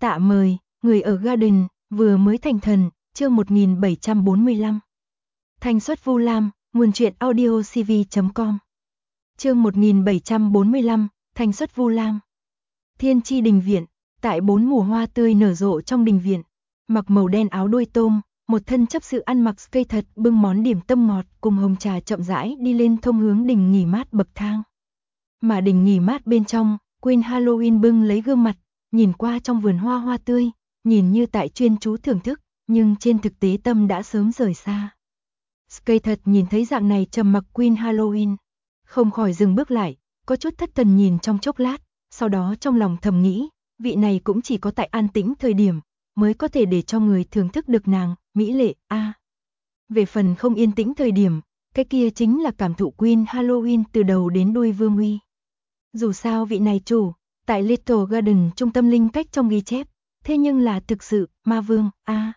Tạ mời, người ở Garden, vừa mới thành thần, chương 1745. Thanh xuất Vu Lam, nguồn truyện audio cv.com. Chương 1745, Thanh xuất Vu Lam. Thiên Chi đình viện, tại 4 mùa hoa tươi nở rộ trong đình viện, mặc màu đen áo đuôi tôm, một thân chấp sự ăn mặc cây thật bưng món điểm tâm ngọt cùng hồng trà chậm rãi đi lên thông hướng đình nghỉ mát bậc thang. Mà đình nghỉ mát bên trong, Queen Halloween bưng lấy gương mặt, nhìn qua trong vườn hoa hoa tươi, nhìn như tại chuyên chú thưởng thức, nhưng trên thực tế tâm đã sớm rời xa. Skate thật nhìn thấy dạng này trầm mặc Queen Halloween, không khỏi dừng bước lại, có chút thất thần nhìn trong chốc lát, sau đó trong lòng thầm nghĩ, vị này cũng chỉ có tại an tĩnh thời điểm, mới có thể để cho người thưởng thức được nàng, mỹ lệ, Về phần không yên tĩnh thời điểm, cái kia chính là cảm thụ Queen Halloween từ đầu đến đuôi vương uy. Dù sao vị này chủ, tại Little Garden trung tâm linh cách trong ghi chép, thế nhưng là thực sự, ma vương,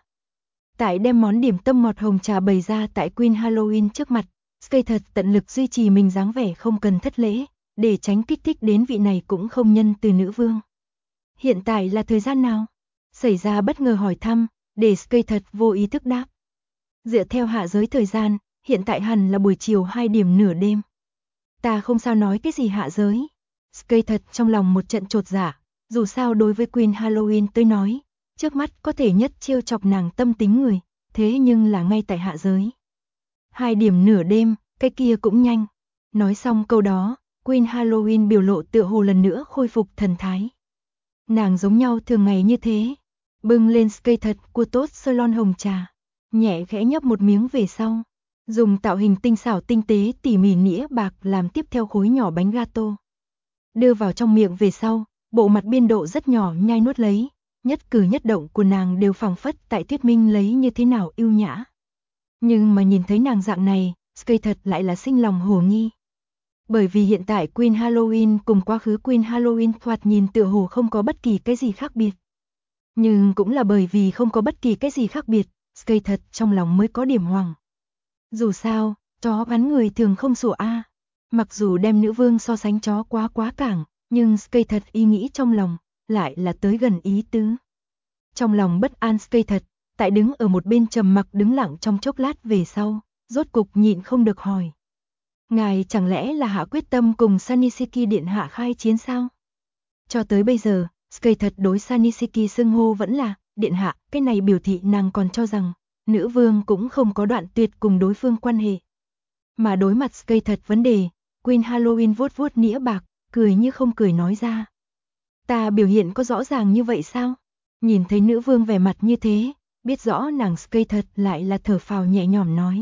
Tại đem món điểm tâm ngọt hồng trà bày ra tại Queen Halloween trước mặt, Skate thật tận lực duy trì mình dáng vẻ không cần thất lễ, để tránh kích thích đến vị này cũng không nhân từ nữ vương. Hiện tại là thời gian nào? Xảy ra bất ngờ hỏi thăm, để Skate thật vô ý thức đáp. Dựa theo hạ giới thời gian, hiện tại hẳn là buổi chiều 2 điểm nửa đêm. Ta không sao nói cái gì hạ giới. Skate thật trong lòng một trận chột dạ, dù sao đối với Queen Halloween tới nói, trước mắt có thể nhất trêu chọc nàng tâm tính người, thế nhưng là ngay tại hạ giới. 2 điểm nửa đêm, cái kia cũng nhanh. Nói xong câu đó, Queen Halloween biểu lộ tựa hồ lần nữa khôi phục thần thái. Nàng giống nhau thường ngày như thế, bưng lên Skate thật cua tốt Ceylon hồng trà, nhẹ khẽ nhấp một miếng về sau, dùng tạo hình tinh xảo tinh tế tỉ mỉ nĩa bạc làm tiếp theo khối nhỏ bánh gato. Đưa vào trong miệng về sau, bộ mặt biên độ rất nhỏ nhai nuốt lấy, nhất cử nhất động của nàng đều phảng phất tại thuyết minh lấy như thế nào yêu nhã. Nhưng mà nhìn thấy nàng dạng này, Skate thật lại là sinh lòng hồ nghi. Bởi vì hiện tại Queen Halloween cùng quá khứ Queen Halloween thoạt nhìn tựa hồ không có bất kỳ cái gì khác biệt. Nhưng cũng là bởi vì không có bất kỳ cái gì khác biệt, Skate thật trong lòng mới có điểm hoảng. Dù sao, chó cắn người thường không sủa Mặc dù đem nữ vương so sánh chó quá cảng, nhưng Skate thật ý nghĩ trong lòng, lại là tới gần ý tứ. Trong lòng bất an Skate thật, tại đứng ở một bên trầm mặc đứng lặng trong chốc lát về sau, rốt cục nhịn không được hỏi. Ngài chẳng lẽ là hạ quyết tâm cùng Sanisiki điện hạ khai chiến sao? Cho tới bây giờ, Skate thật đối Sanisiki xưng hô vẫn là điện hạ, cái này biểu thị nàng còn cho rằng nữ vương cũng không có đoạn tuyệt cùng đối phương quan hệ. Mà đối mặt Skate thật vấn đề, Queen Halloween vuốt vuốt nĩa bạc, cười như không cười nói ra. Ta biểu hiện có rõ ràng như vậy sao? Nhìn thấy nữ vương vẻ mặt như thế, biết rõ nàng Skate thật lại là thở phào nhẹ nhõm nói.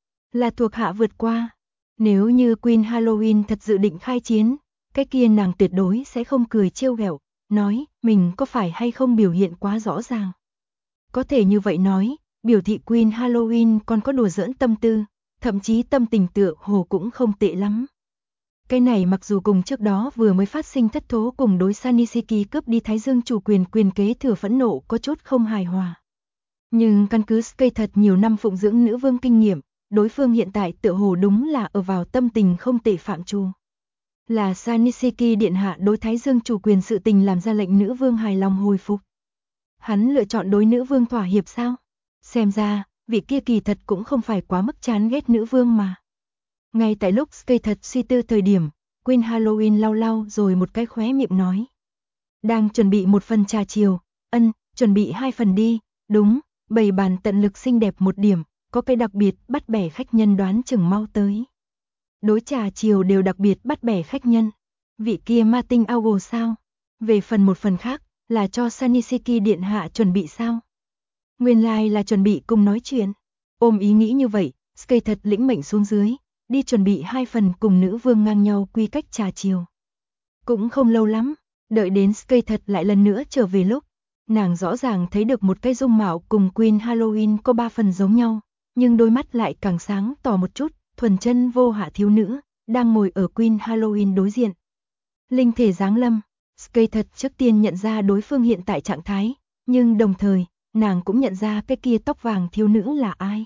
Là thuộc hạ vượt qua. Nếu như Queen Halloween thật dự định khai chiến, cái kia nàng tuyệt đối sẽ không cười trêu ghẹo, nói mình có phải hay không biểu hiện quá rõ ràng. Có thể như vậy nói, biểu thị Queen Halloween còn có đùa giỡn tâm tư, thậm chí tâm tình tựa hồ cũng không tệ lắm. Cái này mặc dù cùng trước đó vừa mới phát sinh thất thố cùng đối Sanisiki cướp đi Thái Dương chủ quyền kế thừa phẫn nộ có chút không hài hòa. Nhưng căn cứ Skate thật nhiều năm phụng dưỡng nữ vương kinh nghiệm, đối phương hiện tại tựa hồ đúng là ở vào tâm tình không tệ phạm trù. Là Sanisiki điện hạ đối Thái Dương chủ quyền sự tình làm ra lệnh nữ vương hài lòng hồi phục. Hắn lựa chọn đối nữ vương thỏa hiệp sao? Xem ra, vị kia kỳ thật cũng không phải quá mức chán ghét nữ vương mà. Ngay tại lúc Skate thật suy tư thời điểm, Queen Halloween lau lau rồi một cái khóe miệng nói. Đang chuẩn bị một phần trà chiều, chuẩn bị 2 phần đi, đúng, bày bàn tận lực xinh đẹp một điểm, có cái đặc biệt bắt bẻ khách nhân đoán chừng mau tới. Đối trà chiều đều đặc biệt bắt bẻ khách nhân, vị kia ma tinh Augo sao? Về một phần khác, là cho Sanisiki điện hạ chuẩn bị sao? Nguyên lai là chuẩn bị cùng nói chuyện. Ôm ý nghĩ như vậy, Skate thật lĩnh mệnh xuống dưới, đi chuẩn bị 2 phần cùng nữ vương ngang nhau quy cách trà chiều. Cũng không lâu lắm, đợi đến Skate thật lại lần nữa trở về lúc, nàng rõ ràng thấy được một cái dung mạo cùng Queen Halloween có 3 phần giống nhau, nhưng đôi mắt lại càng sáng tỏ một chút, thuần chân vô hạ thiếu nữ, đang ngồi ở Queen Halloween đối diện. Linh thể giáng lâm, Skate thật trước tiên nhận ra đối phương hiện tại trạng thái, nhưng đồng thời, nàng cũng nhận ra cái kia tóc vàng thiếu nữ là ai.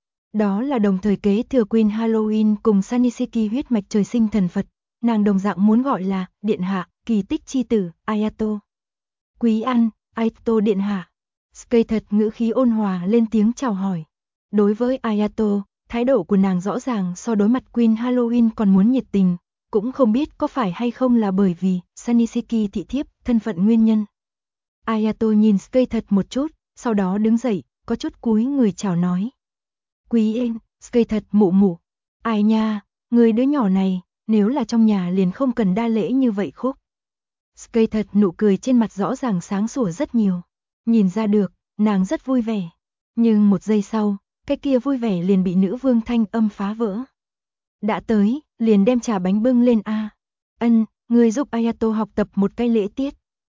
Đó là đồng thời kế thừa Queen Halloween cùng Sanisiki huyết mạch trời sinh thần Phật, nàng đồng dạng muốn gọi là điện hạ, kỳ tích chi tử, Ayato. Quý ăn, Ayato điện hạ. Skei thật ngữ khí ôn hòa lên tiếng chào hỏi. Đối với Ayato, thái độ của nàng rõ ràng so đối mặt Queen Halloween còn muốn nhiệt tình, cũng không biết có phải hay không là bởi vì Saniseki thị thiếp, thân phận nguyên nhân. Ayato nhìn Skei thật một chút, sau đó đứng dậy, có chút cúi người chào nói. Quý yên, Skei thật mụ mụ. Ai nha, người đứa nhỏ này, nếu là trong nhà liền không cần đa lễ như vậy khúc. Skei thật nụ cười trên mặt rõ ràng sáng sủa rất nhiều. Nhìn ra được, nàng rất vui vẻ. Nhưng một giây sau, cái kia vui vẻ liền bị nữ vương thanh âm phá vỡ. Đã tới, liền đem trà bánh bưng lên a. Ân, người giúp Ayato học tập một cái lễ tiết.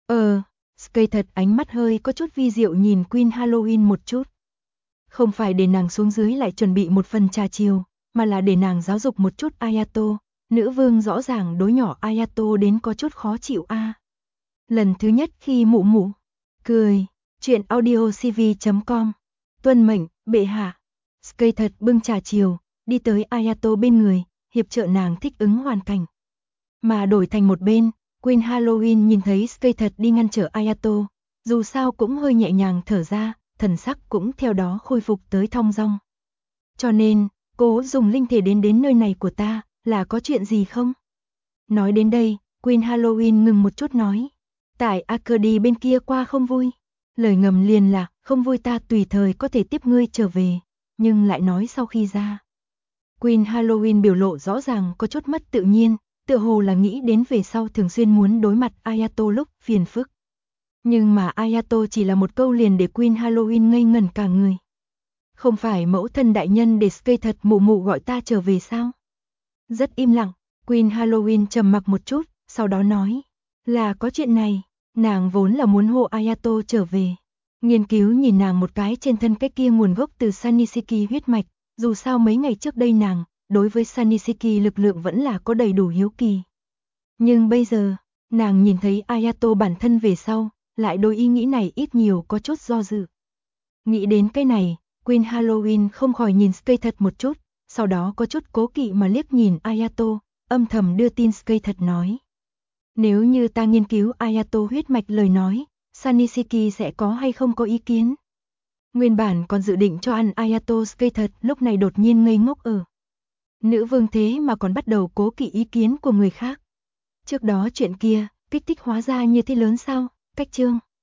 Skei thật ánh mắt hơi có chút vi diệu nhìn Queen Halloween một chút. Không phải để nàng xuống dưới lại chuẩn bị một phần trà chiều, mà là để nàng giáo dục một chút Ayato. Nữ vương rõ ràng đối nhỏ Ayato đến có chút khó chịu a. Lần thứ nhất khi mụ mụ cười, chuyện audiocv.com. Tuân mệnh, bệ hạ. Skei thật bưng trà chiều, đi tới Ayato bên người, hiệp trợ nàng thích ứng hoàn cảnh. Mà đổi thành một bên, Queen Halloween nhìn thấy Skei thật đi ngăn trở Ayato, dù sao cũng hơi nhẹ nhàng thở ra, thần sắc cũng theo đó khôi phục tới thong dong. Cho nên, cô dùng linh thể đến nơi này của ta, là có chuyện gì không? Nói đến đây, Queen Halloween ngừng một chút nói. Tại Arcady bên kia qua không vui. Lời ngầm liền là, không vui ta tùy thời có thể tiếp ngươi trở về, nhưng lại nói sau khi ra. Queen Halloween biểu lộ rõ ràng có chút mất tự nhiên, tựa hồ là nghĩ đến về sau thường xuyên muốn đối mặt Ayato lúc phiền phức. Nhưng mà Ayato chỉ là một câu liền để Queen Halloween ngây ngẩn cả người. Không phải mẫu thân đại nhân để Skei thật mụ mụ gọi ta trở về sao? Rất im lặng, Queen Halloween trầm mặc một chút, sau đó nói. Là có chuyện này, nàng vốn là muốn hộ Ayato trở về. Nghiên cứu nhìn nàng một cái trên thân cái kia nguồn gốc từ Saniseki huyết mạch, dù sao mấy ngày trước đây nàng, đối với Saniseki lực lượng vẫn là có đầy đủ hiếu kỳ. Nhưng bây giờ, nàng nhìn thấy Ayato bản thân về sau, lại đôi ý nghĩ này ít nhiều có chút do dự. Nghĩ đến cái này, Queen Halloween không khỏi nhìn Skei thật một chút, sau đó có chút cố kỵ mà liếc nhìn Ayato, âm thầm đưa tin Skei thật nói. Nếu như ta nghiên cứu Ayato huyết mạch lời nói, Saniseki sẽ có hay không có ý kiến? Nguyên bản còn dự định cho ăn Ayato Skei thật lúc này đột nhiên ngây ngốc ở. Nữ vương thế mà còn bắt đầu cố kỵ ý kiến của người khác. Trước đó chuyện kia, kích thích hóa ra như thế lớn sao? Cách chương